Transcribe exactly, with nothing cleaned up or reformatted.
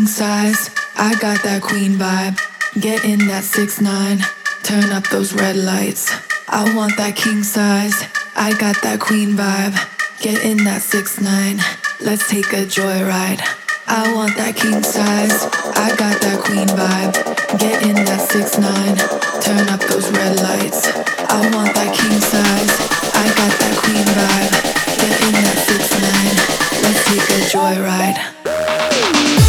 king size. I got that queen vibe. Get in that six nine. Turn up those red lights. I want that king size. I got that queen vibe. Get in that six nine. Let's take a joyride. I want that king size. I got that queen vibe. Get in that six nine. Turn up those red lights. I want that king size. I got that queen vibe. Get in that six nine. Let's take a joyride.